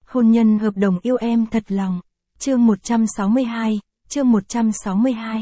Hôn nhân hợp đồng yêu em thật lòng. Chương 162, chương 162.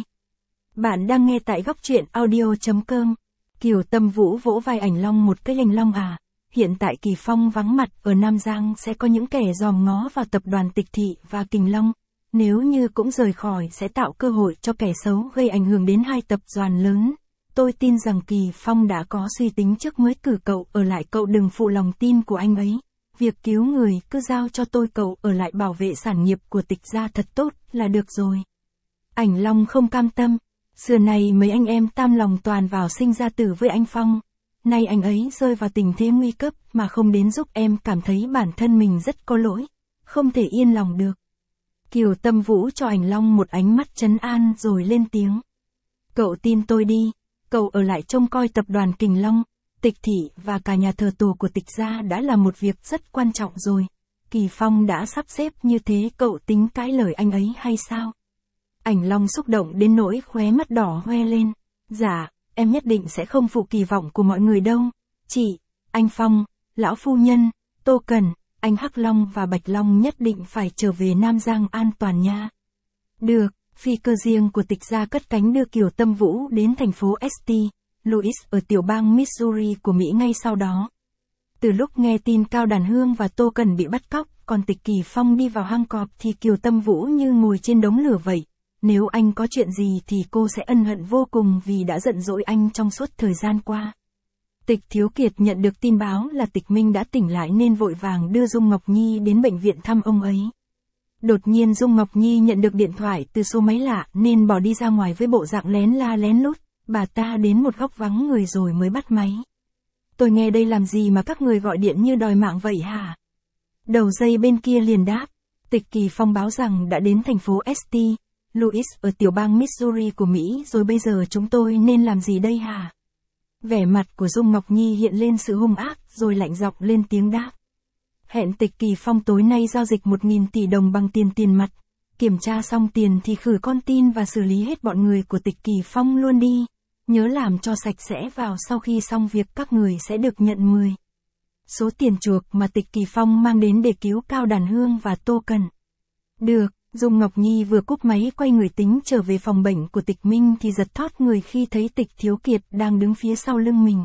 Bạn đang nghe tại góc truyện audio.com. Kiều Tâm Vũ vỗ vai Ảnh Long một cái. Ảnh Long à, hiện tại Kỳ Phong vắng mặt ở Nam Giang, sẽ có những kẻ dòm ngó vào tập đoàn Tịch Thị và Kình Long. Nếu như cũng rời khỏi sẽ tạo cơ hội cho kẻ xấu gây ảnh hưởng đến hai tập đoàn lớn. Tôi tin rằng Kỳ Phong đã có suy tính trước mới cử cậu ở lại. Cậu đừng phụ lòng tin của anh ấy. Việc cứu người cứ giao cho tôi, cậu ở lại bảo vệ sản nghiệp của Tịch gia thật tốt là được rồi. Ảnh Long không cam tâm. Xưa này mấy anh em tam lòng toàn vào sinh ra tử với anh Phong. Nay anh ấy rơi vào tình thế nguy cấp mà không đến giúp em, cảm thấy bản thân mình rất có lỗi. Không thể yên lòng được. Kiều Tâm Vũ cho Ảnh Long một ánh mắt trấn an rồi lên tiếng. Cậu tin tôi đi. Cậu ở lại trông coi tập đoàn Kình Long, Tịch Thị và cả nhà thờ tổ của Tịch gia đã là một việc rất quan trọng rồi. Kỳ Phong đã sắp xếp như thế, cậu tính cãi lời anh ấy hay sao? Ảnh Long xúc động đến nỗi khóe mắt đỏ hoe lên. Dạ, em nhất định sẽ không phụ kỳ vọng của mọi người đâu. Chị, anh Phong, lão phu nhân, Tô Cần, anh Hắc Long và Bạch Long nhất định phải trở về Nam Giang an toàn nha. Được, phi cơ riêng của Tịch gia cất cánh đưa Kiều Tâm Vũ đến thành phố St. Louis ở tiểu bang Missouri của Mỹ ngay sau đó. Từ lúc nghe tin Cao Đàn Hương và Tô Cần bị bắt cóc, còn Tịch Kỳ Phong đi vào hang cọp thì Kiều Tâm Vũ như ngồi trên đống lửa vậy. Nếu anh có chuyện gì thì cô sẽ ân hận vô cùng vì đã giận dỗi anh trong suốt thời gian qua. Tịch Thiếu Kiệt nhận được tin báo là Tịch Minh đã tỉnh lại nên vội vàng đưa Dung Ngọc Nhi đến bệnh viện thăm ông ấy. Đột nhiên Dung Ngọc Nhi nhận được điện thoại từ số máy lạ nên bỏ đi ra ngoài với bộ dạng lén la lén lút. Bà ta đến một góc vắng người rồi mới bắt máy. Tôi nghe đây làm gì mà các người gọi điện như đòi mạng vậy hả? Đầu dây bên kia liền đáp. Tịch Kỳ Phong báo rằng đã đến thành phố St. Louis ở tiểu bang Missouri của Mỹ rồi, bây giờ chúng tôi nên làm gì đây hả? Vẻ mặt của Dung Ngọc Nhi hiện lên sự hung ác rồi lạnh giọng lên tiếng đáp. Hẹn Tịch Kỳ Phong tối nay giao dịch 1.000 tỷ đồng bằng tiền mặt. Kiểm tra xong tiền thì khử con tin và xử lý hết bọn người của Tịch Kỳ Phong luôn đi. Nhớ làm cho sạch sẽ vào, sau khi xong việc các người sẽ được nhận 10 số tiền chuộc mà Tịch Kỳ Phong mang đến để cứu Cao Đàn Hương và Tô Cần. Được, Dung Ngọc Nhi vừa cúp máy quay người tính trở về phòng bệnh của Tịch Minh thì giật thót người khi thấy Tịch Thiếu Kiệt đang đứng phía sau lưng mình.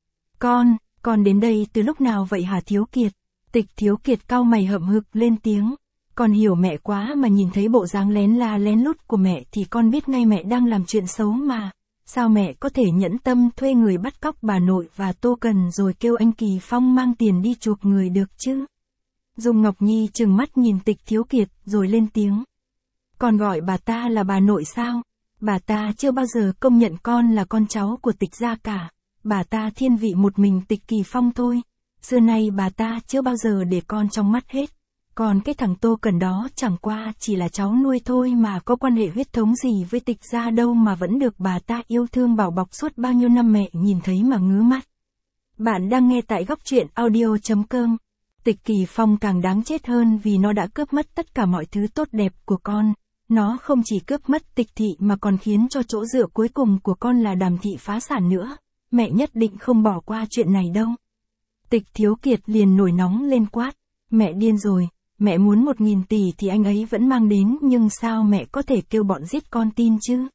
Con đến đây từ lúc nào vậy hả Thiếu Kiệt? Tịch Thiếu Kiệt cau mày hậm hực lên tiếng. Con hiểu mẹ quá mà, nhìn thấy bộ dáng lén la lén lút của mẹ thì con biết ngay mẹ đang làm chuyện xấu mà. Sao mẹ có thể nhẫn tâm thuê người bắt cóc bà nội và Tô Cần rồi kêu anh Kỳ Phong mang tiền đi chuộc người được chứ? Dung Ngọc Nhi trừng mắt nhìn Tịch Thiếu Kiệt rồi lên tiếng. Con gọi bà ta là bà nội sao? Bà ta chưa bao giờ công nhận con là con cháu của Tịch gia cả. Bà ta thiên vị một mình Tịch Kỳ Phong thôi. Xưa nay bà ta chưa bao giờ để con trong mắt hết. Còn cái thằng Tô Cần đó chẳng qua chỉ là cháu nuôi thôi mà có quan hệ huyết thống gì với Tịch gia đâu mà vẫn được bà ta yêu thương bảo bọc suốt bao nhiêu năm, mẹ nhìn thấy mà ngứa mắt. Bạn đang nghe tại góc truyện audio.com. Tịch Kỳ Phong càng đáng chết hơn vì nó đã cướp mất tất cả mọi thứ tốt đẹp của con. Nó không chỉ cướp mất Tịch Thị mà còn khiến cho chỗ dựa cuối cùng của con là Đàm Thị phá sản nữa. Mẹ nhất định không bỏ qua chuyện này đâu. Tịch Thiếu Kiệt liền nổi nóng lên quát. Mẹ điên rồi. Mẹ muốn 1.000 tỷ thì anh ấy vẫn mang đến, nhưng sao mẹ có thể kêu bọn giết con tin chứ?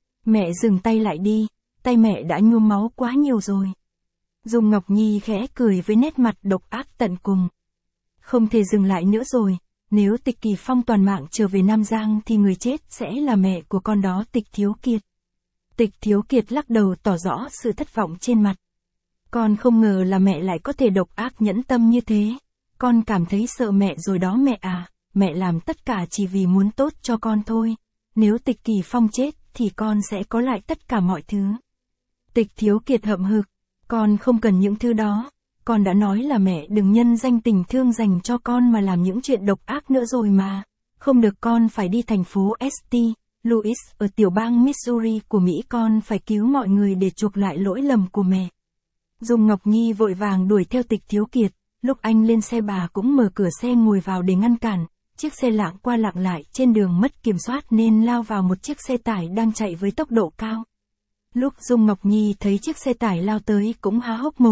Mẹ dừng tay lại đi, tay mẹ đã nhuốm máu quá nhiều rồi. Dung Ngọc Nhi khẽ cười với nét mặt độc ác tận cùng. Không thể dừng lại nữa rồi, nếu Tịch Kỳ Phong toàn mạng trở về Nam Giang thì người chết sẽ là mẹ của con đó, Tịch Thiếu Kiệt. Tịch Thiếu Kiệt lắc đầu tỏ rõ sự thất vọng trên mặt. Con không ngờ là mẹ lại có thể độc ác nhẫn tâm như thế. Con cảm thấy sợ mẹ rồi đó mẹ à, mẹ làm tất cả chỉ vì muốn tốt cho con thôi. Nếu Tịch Kỳ Phong chết thì con sẽ có lại tất cả mọi thứ. Tịch Thiếu Kiệt hậm hực, con không cần những thứ đó. Con đã nói là mẹ đừng nhân danh tình thương dành cho con mà làm những chuyện độc ác nữa rồi mà. Không được, con phải đi thành phố St. Louis ở tiểu bang Missouri của Mỹ, con phải cứu mọi người để chuộc lại lỗi lầm của mẹ. Dung Ngọc Nhi vội vàng đuổi theo Tịch Thiếu Kiệt. Lúc anh lên xe bà cũng mở cửa xe ngồi vào để ngăn cản. Chiếc xe lạng qua lạng lại trên đường mất kiểm soát nên lao vào một chiếc xe tải đang chạy với tốc độ cao. Lúc Dung Ngọc Nhi thấy chiếc xe tải lao tới cũng há hốc mồm.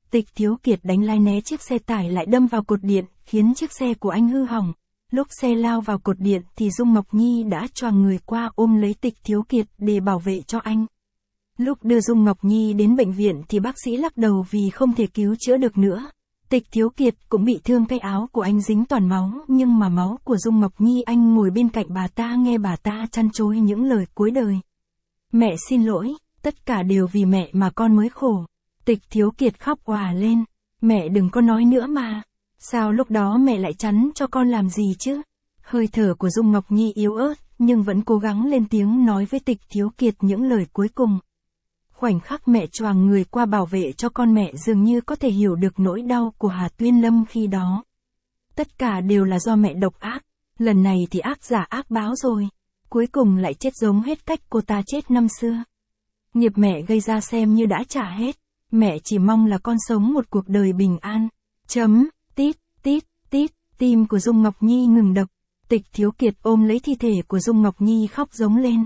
Tịch Thiếu Kiệt đánh lái né chiếc xe tải lại đâm vào cột điện, khiến chiếc xe của anh hư hỏng. Lúc xe lao vào cột điện thì Dung Ngọc Nhi đã choàng người qua ôm lấy Tịch Thiếu Kiệt để bảo vệ cho anh. Lúc đưa Dung Ngọc Nhi đến bệnh viện thì bác sĩ lắc đầu vì không thể cứu chữa được nữa. Tịch Thiếu Kiệt cũng bị thương, cái áo của anh dính toàn máu, nhưng mà máu của Dung Ngọc Nhi, anh ngồi bên cạnh bà ta nghe bà ta trăn trối những lời cuối đời. Mẹ xin lỗi, tất cả đều vì mẹ mà con mới khổ. Tịch Thiếu Kiệt khóc òa lên. Mẹ đừng có nói nữa mà. Sao lúc đó mẹ lại chắn cho con làm gì chứ? Hơi thở của Dung Ngọc Nhi yếu ớt, nhưng vẫn cố gắng lên tiếng nói với Tịch Thiếu Kiệt những lời cuối cùng. Khoảnh khắc mẹ choàng người qua bảo vệ cho con, mẹ dường như có thể hiểu được nỗi đau của Hà Tuyên Lâm khi đó. Tất cả đều là do mẹ độc ác, lần này thì ác giả ác báo rồi. Cuối cùng lại chết giống hết cách cô ta chết năm xưa. Nghiệp mẹ gây ra xem như đã trả hết, mẹ chỉ mong là con sống một cuộc đời bình an. Tít, tít, tít, tim của Dung Ngọc Nhi ngừng đập. Tịch Thiếu Kiệt ôm lấy thi thể của Dung Ngọc Nhi khóc giống lên.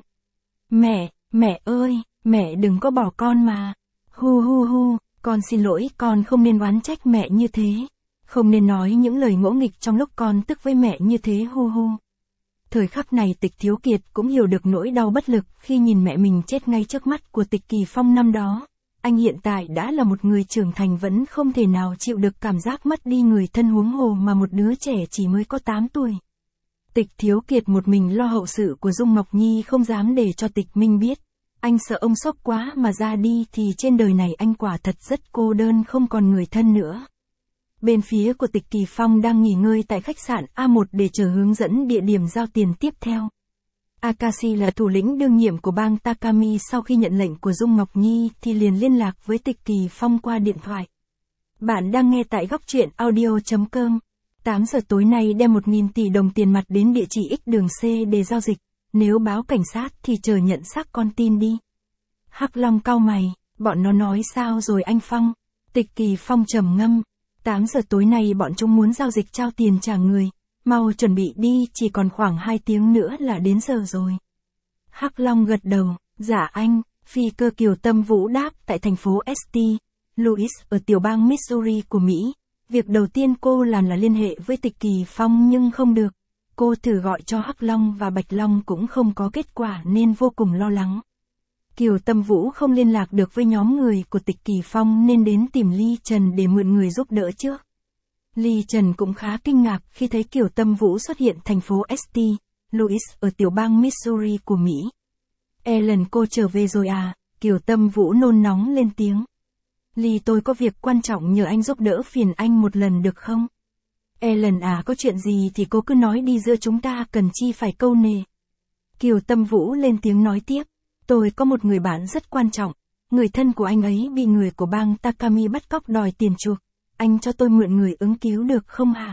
Mẹ ơi, mẹ đừng có bỏ con mà. Hu, con xin lỗi, con không nên oán trách mẹ như thế. Không nên nói những lời ngỗ nghịch trong lúc con tức với mẹ như thế. Hu. Thời khắc này Tịch Thiếu Kiệt cũng hiểu được nỗi đau bất lực khi nhìn mẹ mình chết ngay trước mắt của Tịch Kỳ Phong năm đó. Anh hiện tại đã là một người trưởng thành vẫn không thể nào chịu được cảm giác mất đi người thân, huống hồ mà một đứa trẻ chỉ mới có 8 tuổi. Tịch Thiếu Kiệt một mình lo hậu sự của Dung Ngọc Nhi, không dám để cho Tịch Minh biết. Anh sợ ông sốc quá mà ra đi thì trên đời này anh quả thật rất cô đơn, không còn người thân nữa. Bên phía của Tịch Kỳ Phong đang nghỉ ngơi tại khách sạn A1 để chờ hướng dẫn địa điểm giao tiền tiếp theo. Akashi là thủ lĩnh đương nhiệm của bang Takami, sau khi nhận lệnh của Dung Ngọc Nhi thì liền liên lạc với Tịch Kỳ Phong qua điện thoại. Bạn đang nghe tại góc truyện audio.com. 8 giờ tối nay đem 1.000 tỷ đồng tiền mặt đến địa chỉ X đường C để giao dịch. Nếu báo cảnh sát thì chờ nhận xác con tin đi. Hắc Long cau mày, bọn nó nói sao rồi anh Phong? Tịch Kỳ Phong trầm ngâm. 8 giờ tối nay bọn chúng muốn giao dịch trao tiền trả người. Mau chuẩn bị đi, chỉ còn khoảng 2 tiếng nữa là đến giờ rồi. Hắc Long gật đầu. Dạ anh. Phi cơ Kiều Tâm Vũ đáp tại thành phố St. Louis ở tiểu bang Missouri của Mỹ. Việc đầu tiên cô làm là liên hệ với Tịch Kỳ Phong nhưng không được. Cô thử gọi cho Hắc Long và Bạch Long cũng không có kết quả nên vô cùng lo lắng. Kiều Tâm Vũ không liên lạc được với nhóm người của Tịch Kỳ Phong nên đến tìm Ly Trần để mượn người giúp đỡ trước. Ly Trần cũng khá kinh ngạc khi thấy Kiều Tâm Vũ xuất hiện thành phố St. Louis ở tiểu bang Missouri của Mỹ. Ellen, cô trở về rồi à? Kiều Tâm Vũ nôn nóng lên tiếng. Ly, tôi có việc quan trọng nhờ anh giúp đỡ, phiền anh một lần được không? Ellen à, có chuyện gì thì cô cứ nói đi, giữa chúng ta cần chi phải câu nệ. Kiều Tâm Vũ lên tiếng nói tiếp. Tôi có một người bạn rất quan trọng. Người thân của anh ấy bị người của bang Takami bắt cóc đòi tiền chuộc. Anh cho tôi mượn người ứng cứu được không hả?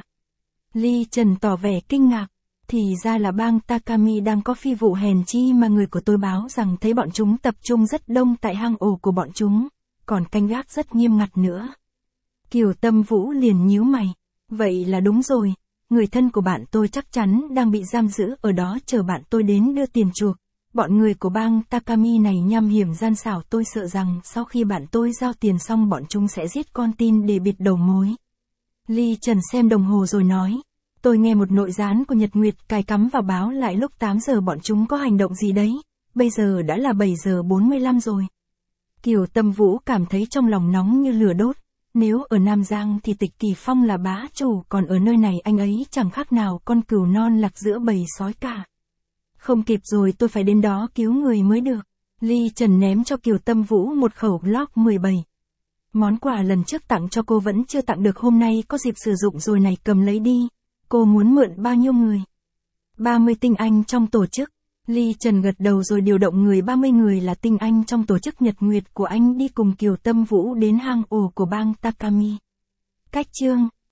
Ly Trần tỏ vẻ kinh ngạc. Thì ra là bang Takami đang có phi vụ hèn chi mà người của tôi báo rằng thấy bọn chúng tập trung rất đông tại hang ổ của bọn chúng. Còn canh gác rất nghiêm ngặt nữa. Kiều Tâm Vũ liền nhíu mày. Vậy là đúng rồi. Người thân của bạn tôi chắc chắn đang bị giam giữ ở đó chờ bạn tôi đến đưa tiền chuộc. Bọn người của bang Takami này nham hiểm gian xảo, tôi sợ rằng sau khi bạn tôi giao tiền xong bọn chúng sẽ giết con tin để bịt đầu mối. Ly Trần xem đồng hồ rồi nói. Tôi nghe một nội gián của Nhật Nguyệt cài cắm vào báo lại lúc 8 giờ bọn chúng có hành động gì đấy. Bây giờ đã là 7 giờ 45 rồi. Kiều Tâm Vũ cảm thấy trong lòng nóng như lửa đốt. Nếu ở Nam Giang thì Tịch Kỳ Phong là bá chủ, còn ở nơi này anh ấy chẳng khác nào con cừu non lạc giữa bầy sói cả. Không kịp rồi, tôi phải đến đó cứu người mới được. Ly Trần ném cho Kiều Tâm Vũ một khẩu Glock 17. Món quà lần trước tặng cho cô vẫn chưa tặng được, hôm nay có dịp sử dụng rồi này, cầm lấy đi. Cô muốn mượn bao nhiêu người? 30 tinh anh trong tổ chức. Ly Trần gật đầu rồi điều động người 30 người là tinh anh trong tổ chức Nhật Nguyệt của anh đi cùng Kiều Tâm Vũ đến hang ổ của bang Takami. Cách chương